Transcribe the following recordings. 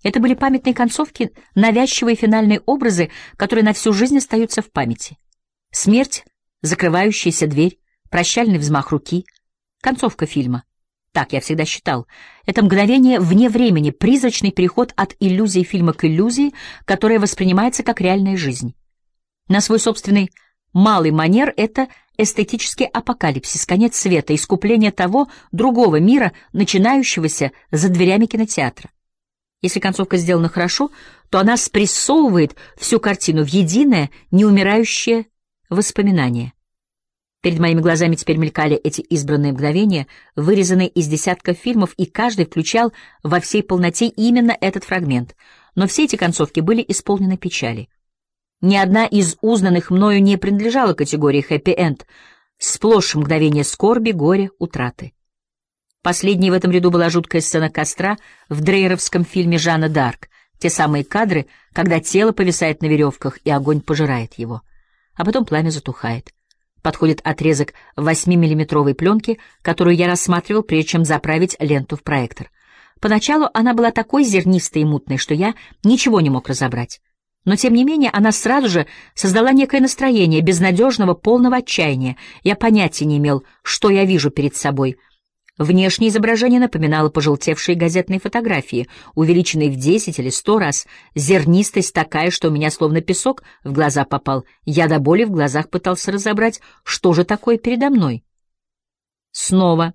Это были памятные концовки, навязчивые финальные образы, которые на всю жизнь остаются в памяти. Смерть, закрывающаяся дверь, прощальный взмах руки, концовка фильма. Так я всегда считал. Это мгновение вне времени, призрачный переход от иллюзии фильма к иллюзии, которая воспринимается как реальная жизнь. На свой собственный малый манер это эстетический апокалипсис, конец света, искупление того другого мира, начинающегося за дверями кинотеатра. Если концовка сделана хорошо, то она спрессовывает всю картину в единое, неумирающее воспоминание. Перед моими глазами теперь мелькали эти избранные мгновения, вырезанные из десятков фильмов, и каждый включал во всей полноте именно этот фрагмент. Но все эти концовки были исполнены печали. Ни одна из узнанных мною не принадлежала категории хэппи-энд, сплошь мгновение скорби, горя, утраты. Последней в этом ряду была жуткая сцена костра в дрейеровском фильме «Жанна д'Арк», те самые кадры, когда тело повисает на веревках, и огонь пожирает его. А потом пламя затухает. Подходит отрезок 8-миллиметровой пленки, которую я рассматривал, прежде чем заправить ленту в проектор. Поначалу она была такой зернистой и мутной, что я ничего не мог разобрать. Но, тем не менее, она сразу же создала некое настроение безнадежного, полного отчаяния. Я понятия не имел, что я вижу перед собой. Внешнее изображение напоминало пожелтевшие газетные фотографии, увеличенные в 10 или 100 раз. Зернистость такая, что у меня словно песок в глаза попал. Я до боли в глазах пытался разобрать, что же такое передо мной. Снова.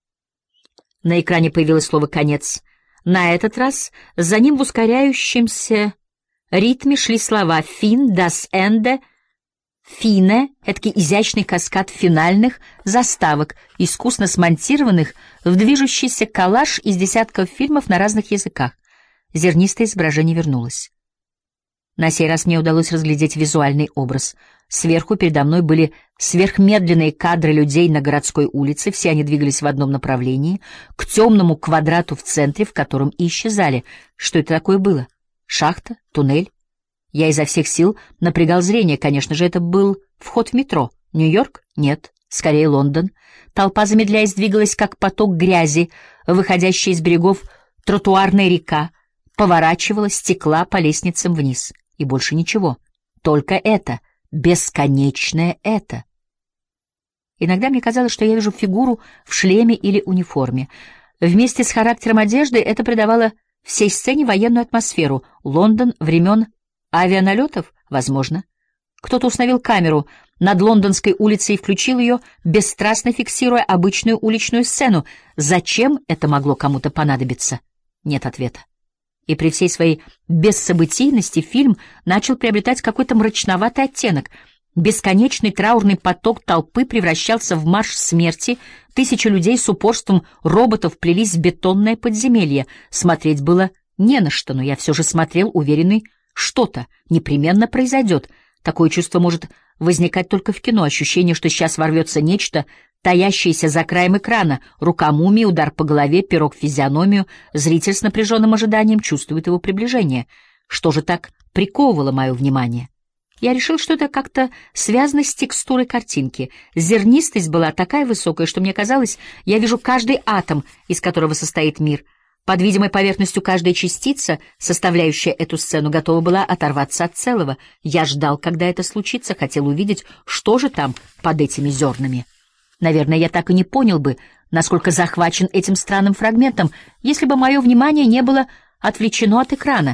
На экране появилось слово «конец». На этот раз за ним в ускоряющемся ритме шли слова «фин», «das Ende», «фине», эдакий изящный каскад финальных заставок, искусно смонтированных в движущийся коллаж из десятков фильмов на разных языках. Зернистое изображение вернулось. На сей раз мне удалось разглядеть визуальный образ. Сверху передо мной были сверхмедленные кадры людей на городской улице, все они двигались в одном направлении, к темному квадрату в центре, в котором и исчезали. Что это такое было? Шахта? Туннель? Я изо всех сил напрягал зрение. Конечно же, это был вход в метро. Нью-Йорк? Нет. Скорее, Лондон. Толпа, замедляясь, двигалась, как поток грязи, выходящая из берегов тротуарная река, поворачивала, стекла по лестницам вниз. И больше ничего. Только это. Бесконечное это. Иногда мне казалось, что я вижу фигуру в шлеме или униформе. Вместе с характером одежды это придавало всей сцене военную атмосферу. Лондон времен авианалетов? Возможно. Кто-то установил камеру над Лондонской улицей и включил ее, бесстрастно фиксируя обычную уличную сцену. Зачем это могло кому-то понадобиться? Нет ответа. И при всей своей бессобытийности фильм начал приобретать какой-то мрачноватый оттенок. Бесконечный траурный поток толпы превращался в марш смерти, тысячи людей с упорством роботов плелись в бетонное подземелье. Смотреть было не на что, но я все же смотрел, уверенный, что-то непременно произойдет. Такое чувство может возникать только в кино, ощущение, что сейчас ворвется нечто, таящееся за краем экрана, рука мумии, удар по голове, пирог в физиономию, зритель с напряженным ожиданием чувствует его приближение. Что же так приковывало мое внимание? Я решил, что это как-то связано с текстурой картинки. Зернистость была такая высокая, что мне казалось, я вижу каждый атом, из которого состоит мир. Под видимой поверхностью каждая частица, составляющая эту сцену, готова была оторваться от целого. Я ждал, когда это случится, хотел увидеть, что же там под этими зернами. Наверное, я так и не понял бы, насколько захвачен этим странным фрагментом, если бы мое внимание не было отвлечено от экрана.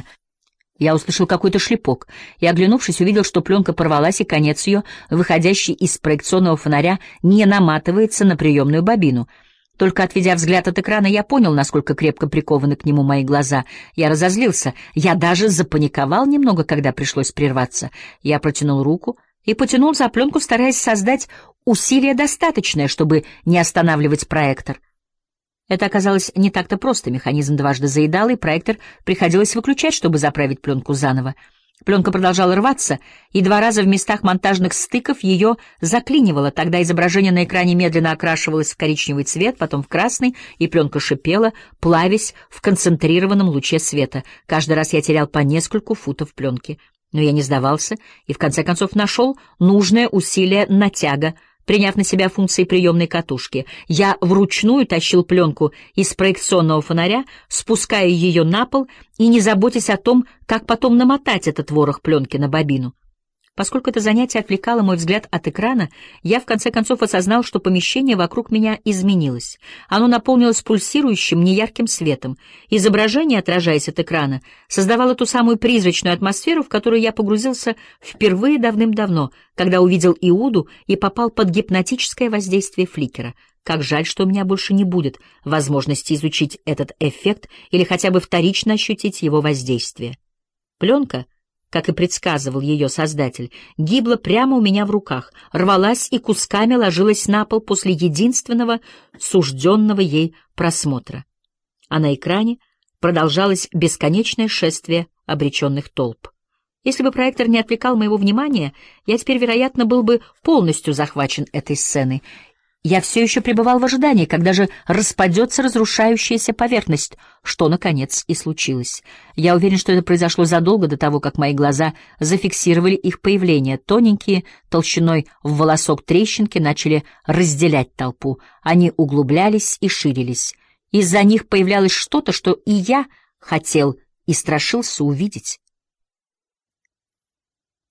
Я услышал какой-то шлепок и, оглянувшись, увидел, что пленка порвалась, и конец ее, выходящий из проекционного фонаря, не наматывается на приемную бобину. Только отведя взгляд от экрана, я понял, насколько крепко прикованы к нему мои глаза. Я разозлился. Я даже запаниковал немного, когда пришлось прерваться. Я протянул руку и потянул за пленку, стараясь создать усилие достаточное, чтобы не останавливать проектор. Это оказалось не так-то просто. Механизм дважды заедал, и проектор приходилось выключать, чтобы заправить пленку заново. Пленка продолжала рваться, и 2 раза в местах монтажных стыков ее заклинивало. Тогда изображение на экране медленно окрашивалось в коричневый цвет, потом в красный, и пленка шипела, плавясь в концентрированном луче света. Каждый раз я терял по нескольку футов пленки. Но я не сдавался и в конце концов нашел нужное усилие натяга. приняв на себя функции приемной катушки. Я вручную тащил пленку из проекционного фонаря, спуская ее на пол и не заботясь о том, как потом намотать этот ворох пленки на бобину. Поскольку это занятие отвлекало мой взгляд от экрана, я в конце концов осознал, что помещение вокруг меня изменилось. Оно наполнилось пульсирующим, неярким светом. Изображение, отражаясь от экрана, создавало ту самую призрачную атмосферу, в которую я погрузился впервые давным-давно, когда увидел Иуду и попал под гипнотическое воздействие фликера. Как жаль, что у меня больше не будет возможности изучить этот эффект или хотя бы вторично ощутить его воздействие. Пленка, как и предсказывал ее создатель, гибла прямо у меня в руках, рвалась и кусками ложилась на пол после единственного сужденного ей просмотра. А на экране продолжалось бесконечное шествие обреченных толп. Если бы проектор не отвлекал моего внимания, я теперь, вероятно, был бы полностью захвачен этой сценой. Я все еще пребывал в ожидании, когда же распадется разрушающаяся поверхность, что, наконец, и случилось. Я уверен, что это произошло задолго до того, как мои глаза зафиксировали их появление. Тоненькие, толщиной в волосок трещинки начали разделять толпу. Они углублялись и ширились. Из-за них появлялось что-то, что и я хотел и страшился увидеть.